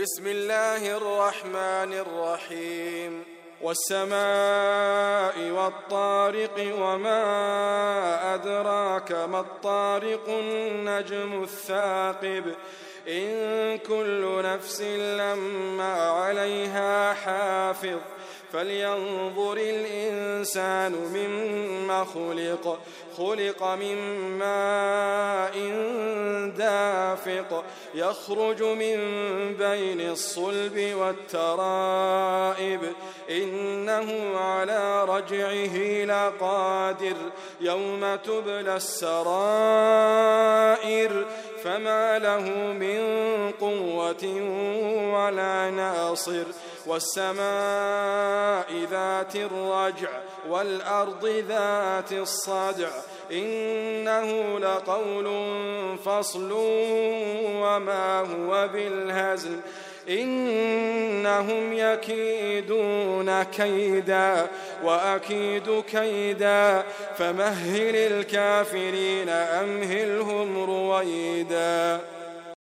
بسم الله الرحمن الرحيم والسماء والطارق وما أدراك ما الطارق النجم الثاقب إن كل نفس لما عليها حافظ فلينظر الإنسان مما خلق من ماء دافق يخرج من بين الصلب والترائب إنه على رجعه لقادر يوم تبلى السرائر فما له من قوة ولا ناصر والسماء ذات الرجع والأرض ذات الصدع إنه لقول فصل وما هو بالهزل إنهم يكيدون كيدا وأكيد كيدا فمهل الكافرين أمهلهم رويدا.